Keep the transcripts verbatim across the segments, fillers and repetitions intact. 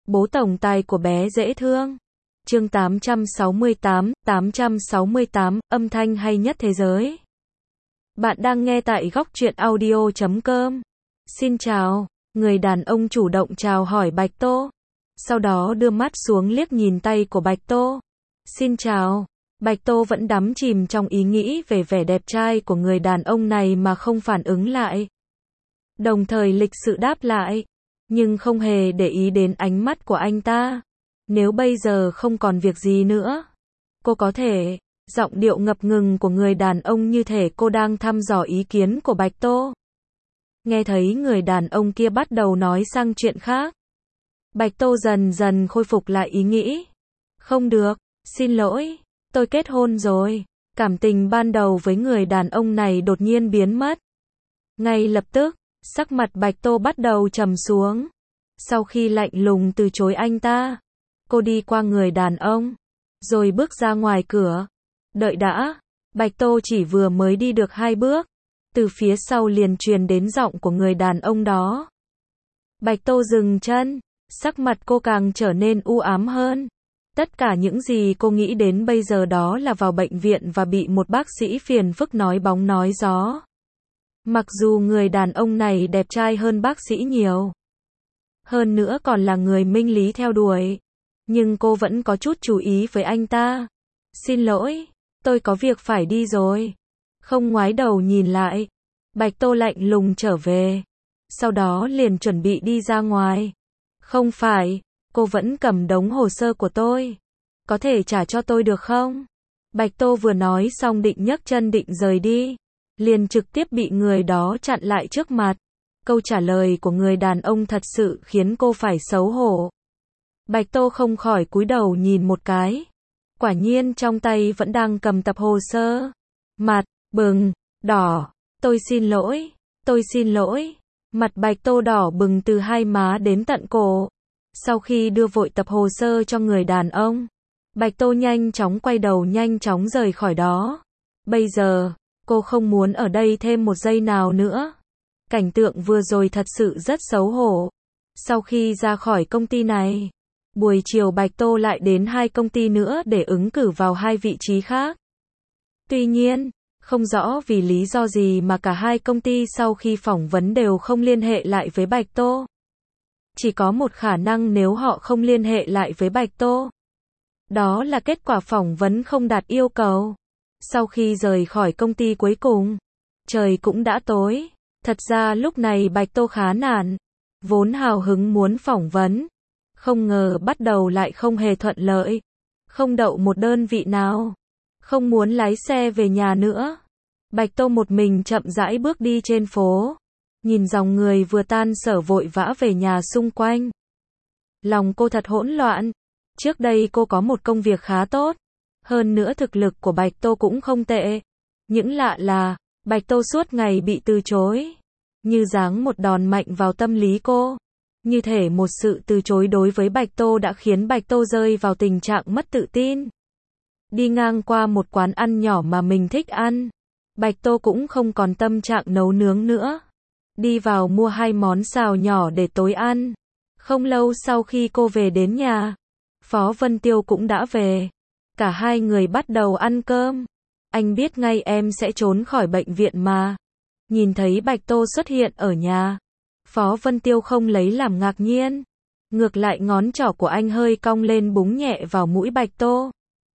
Bố tổng tài của bé dễ thương. Chương tám trăm sáu mươi tám, tám trăm sáu mươi tám, âm thanh hay nhất thế giới. Bạn đang nghe tại góc truyện audio chấm com. Xin chào, người đàn ông chủ động chào hỏi Bạch Tô. Sau đó đưa mắt xuống liếc nhìn tay của Bạch Tô. Xin chào. Bạch Tô vẫn đắm chìm trong ý nghĩ về vẻ đẹp trai của người đàn ông này mà không phản ứng lại. Đồng thời lịch sự đáp lại, nhưng không hề để ý đến ánh mắt của anh ta. Nếu bây giờ không còn việc gì nữa, cô có thể, giọng điệu ngập ngừng của người đàn ông như thể cô đang thăm dò ý kiến của Bạch Tô. Nghe thấy người đàn ông kia bắt đầu nói sang chuyện khác, Bạch Tô dần dần khôi phục lại ý nghĩ. Không được, xin lỗi, tôi kết hôn rồi. Cảm tình ban đầu với người đàn ông này đột nhiên biến mất. Ngay lập tức, sắc mặt Bạch Tô bắt đầu trầm xuống. Sau khi lạnh lùng từ chối anh ta, cô đi qua người đàn ông, rồi bước ra ngoài cửa. Đợi đã, Bạch Tô chỉ vừa mới đi được hai bước, từ phía sau liền truyền đến giọng của người đàn ông đó. Bạch Tô dừng chân, sắc mặt cô càng trở nên u ám hơn. Tất cả những gì cô nghĩ đến bây giờ đó là vào bệnh viện và bị một bác sĩ phiền phức nói bóng nói gió. Mặc dù người đàn ông này đẹp trai hơn bác sĩ nhiều, hơn nữa còn là người minh lý theo đuổi, nhưng cô vẫn có chút chú ý với anh ta. Xin lỗi, tôi có việc phải đi rồi. Không ngoái đầu nhìn lại, Bạch Tô lạnh lùng trở về, sau đó liền chuẩn bị đi ra ngoài. Không phải, cô vẫn cầm đống hồ sơ của tôi. Có thể trả cho tôi được không? Bạch Tô vừa nói xong định nhấc chân định rời đi, liền trực tiếp bị người đó chặn lại trước mặt. Câu trả lời của người đàn ông thật sự khiến cô phải xấu hổ. Bạch Tô không khỏi cúi đầu nhìn một cái. Quả nhiên trong tay vẫn đang cầm tập hồ sơ. Mặt bừng, đỏ. Tôi xin lỗi, tôi xin lỗi. Mặt Bạch Tô đỏ bừng từ hai má đến tận cổ. Sau khi đưa vội tập hồ sơ cho người đàn ông, Bạch Tô nhanh chóng quay đầu nhanh chóng rời khỏi đó. Bây giờ, cô không muốn ở đây thêm một giây nào nữa. Cảnh tượng vừa rồi thật sự rất xấu hổ. Sau khi ra khỏi công ty này, buổi chiều Bạch Tô lại đến hai công ty nữa để ứng cử vào hai vị trí khác. Tuy nhiên, không rõ vì lý do gì mà cả hai công ty sau khi phỏng vấn đều không liên hệ lại với Bạch Tô. Chỉ có một khả năng nếu họ không liên hệ lại với Bạch Tô, đó là kết quả phỏng vấn không đạt yêu cầu. Sau khi rời khỏi công ty cuối cùng, trời cũng đã tối. Thật ra lúc này Bạch Tô khá nản, vốn hào hứng muốn phỏng vấn, không ngờ bắt đầu lại không hề thuận lợi, không đậu một đơn vị nào, không muốn lái xe về nhà nữa. Bạch Tô một mình chậm rãi bước đi trên phố, nhìn dòng người vừa tan sở vội vã về nhà xung quanh. Lòng cô thật hỗn loạn. Trước đây cô có một công việc khá tốt, hơn nữa thực lực của Bạch Tô cũng không tệ. Những lạ là, Bạch Tô suốt ngày bị từ chối, như giáng một đòn mạnh vào tâm lý cô. Như thể một sự từ chối đối với Bạch Tô đã khiến Bạch Tô rơi vào tình trạng mất tự tin. Đi ngang qua một quán ăn nhỏ mà mình thích ăn, Bạch Tô cũng không còn tâm trạng nấu nướng nữa. Đi vào mua hai món xào nhỏ để tối ăn. Không lâu sau khi cô về đến nhà, Phó Vân Tiêu cũng đã về. Cả hai người bắt đầu ăn cơm. Anh biết ngay em sẽ trốn khỏi bệnh viện mà. Nhìn thấy Bạch Tô xuất hiện ở nhà, Phó Vân Tiêu không lấy làm ngạc nhiên. Ngược lại ngón trỏ của anh hơi cong lên búng nhẹ vào mũi Bạch Tô.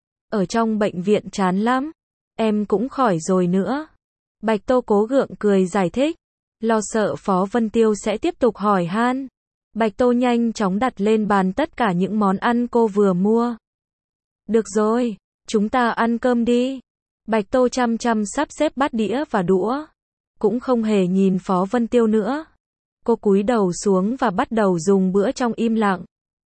Ở trong bệnh viện chán lắm. Em cũng khỏi rồi nữa. Bạch Tô cố gượng cười giải thích, lo sợ Phó Vân Tiêu sẽ tiếp tục hỏi han. Bạch Tô nhanh chóng đặt lên bàn tất cả những món ăn cô vừa mua. Được rồi, chúng ta ăn cơm đi. Bạch Tô chăm chăm sắp xếp bát đĩa và đũa, cũng không hề nhìn Phó Vân Tiêu nữa. Cô cúi đầu xuống và bắt đầu dùng bữa trong im lặng.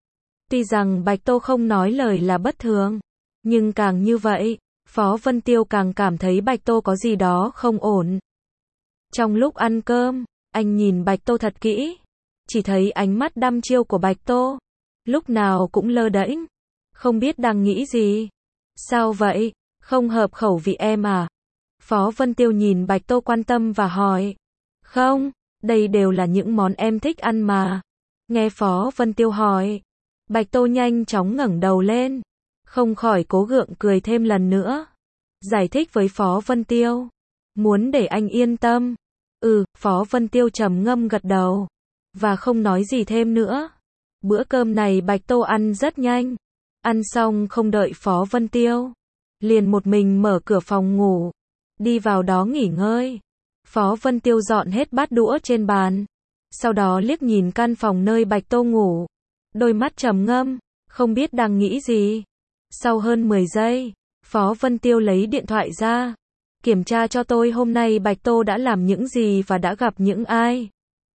Tuy rằng Bạch Tô không nói lời là bất thường, nhưng càng như vậy, Phó Vân Tiêu càng cảm thấy Bạch Tô có gì đó không ổn. Trong lúc ăn cơm, anh nhìn Bạch Tô thật kỹ, chỉ thấy ánh mắt đăm chiêu của Bạch Tô, lúc nào cũng lơ đễnh, không biết đang nghĩ gì. Sao vậy, không hợp khẩu vị em à? Phó Vân Tiêu nhìn Bạch Tô quan tâm và hỏi. Không, đây đều là những món em thích ăn mà. Nghe Phó Vân Tiêu hỏi, Bạch Tô nhanh chóng ngẩng đầu lên, không khỏi cố gượng cười thêm lần nữa. Giải thích với Phó Vân Tiêu, muốn để anh yên tâm. Ừ, Phó Vân Tiêu trầm ngâm gật đầu, và không nói gì thêm nữa. Bữa cơm này Bạch Tô ăn rất nhanh. Ăn xong không đợi Phó Vân Tiêu, liền một mình mở cửa phòng ngủ, đi vào đó nghỉ ngơi. Phó Vân Tiêu dọn hết bát đũa trên bàn, sau đó liếc nhìn căn phòng nơi Bạch Tô ngủ, đôi mắt trầm ngâm, không biết đang nghĩ gì. Sau hơn mười giây, Phó Vân Tiêu lấy điện thoại ra, kiểm tra cho tôi hôm nay Bạch Tô đã làm những gì và đã gặp những ai.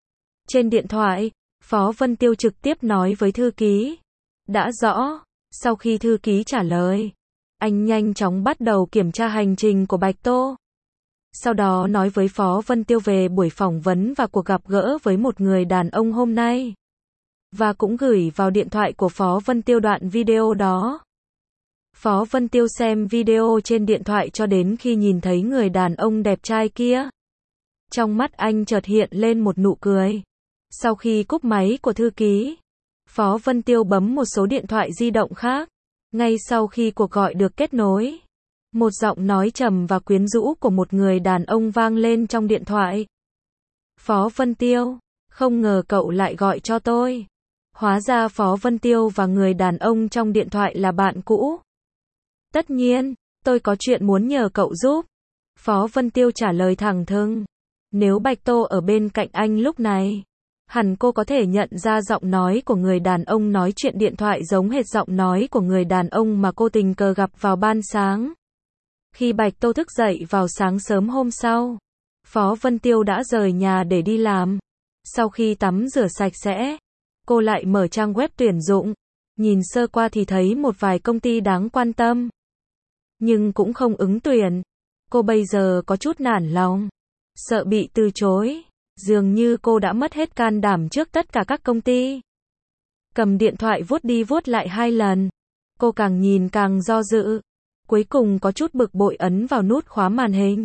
Trên điện thoại, Phó Vân Tiêu trực tiếp nói với thư ký. Đã rõ. Sau khi thư ký trả lời, anh nhanh chóng bắt đầu kiểm tra hành trình của Bạch Tô. Sau đó nói với Phó Vân Tiêu về buổi phỏng vấn và cuộc gặp gỡ với một người đàn ông hôm nay. Và cũng gửi vào điện thoại của Phó Vân Tiêu đoạn video đó. Phó Vân Tiêu xem video trên điện thoại cho đến khi nhìn thấy người đàn ông đẹp trai kia. Trong mắt anh chợt hiện lên một nụ cười. Sau khi cúp máy của thư ký, Phó Vân Tiêu bấm một số điện thoại di động khác. Ngay sau khi cuộc gọi được kết nối, một giọng nói trầm và quyến rũ của một người đàn ông vang lên trong điện thoại. Phó Vân Tiêu, không ngờ cậu lại gọi cho tôi. Hóa ra Phó Vân Tiêu và người đàn ông trong điện thoại là bạn cũ. Tất nhiên, tôi có chuyện muốn nhờ cậu giúp. Phó Vân Tiêu trả lời thẳng thừng. Nếu Bạch Tô ở bên cạnh anh lúc này, hẳn cô có thể nhận ra giọng nói của người đàn ông nói chuyện điện thoại giống hệt giọng nói của người đàn ông mà cô tình cờ gặp vào ban sáng. Khi Bạch Tô thức dậy vào sáng sớm hôm sau, Phó Vân Tiêu đã rời nhà để đi làm. Sau khi tắm rửa sạch sẽ, cô lại mở trang web tuyển dụng. Nhìn sơ qua thì thấy một vài công ty đáng quan tâm, nhưng cũng không ứng tuyển. Cô bây giờ có chút nản lòng, sợ bị từ chối. Dường như cô đã mất hết can đảm trước tất cả các công ty. Cầm điện thoại vuốt đi vuốt lại hai lần. Cô càng nhìn càng do dự. Cuối cùng có chút bực bội ấn vào nút khóa màn hình.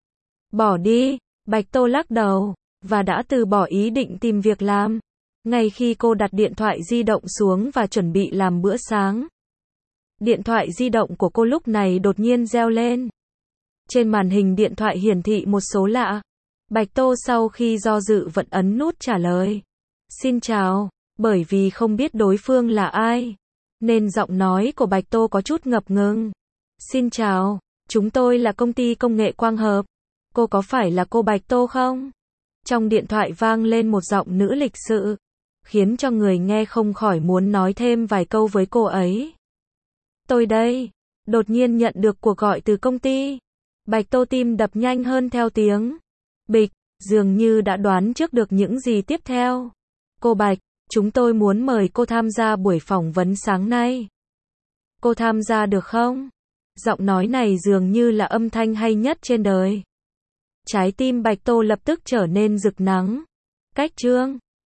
Bỏ đi, Bạch Tô lắc đầu, và đã từ bỏ ý định tìm việc làm. Ngay khi cô đặt điện thoại di động xuống và chuẩn bị làm bữa sáng, điện thoại di động của cô lúc này đột nhiên reo lên. Trên màn hình điện thoại hiển thị một số lạ. Bạch Tô sau khi do dự vẫn ấn nút trả lời. Xin chào, bởi vì không biết đối phương là ai, nên giọng nói của Bạch Tô có chút ngập ngừng. Xin chào, chúng tôi là công ty công nghệ Quang Hợp. Cô có phải là cô Bạch Tô không? Trong điện thoại vang lên một giọng nữ lịch sự, khiến cho người nghe không khỏi muốn nói thêm vài câu với cô ấy. Tôi đây. Đột nhiên nhận được cuộc gọi từ công ty. Bạch Tô tim đập nhanh hơn theo tiếng. Bịch, dường như đã đoán trước được những gì tiếp theo. Cô Bạch, chúng tôi muốn mời cô tham gia buổi phỏng vấn sáng nay. Cô tham gia được không? Giọng nói này dường như là âm thanh hay nhất trên đời. Trái tim Bạch Tô lập tức trở nên rực nắng. Cách chương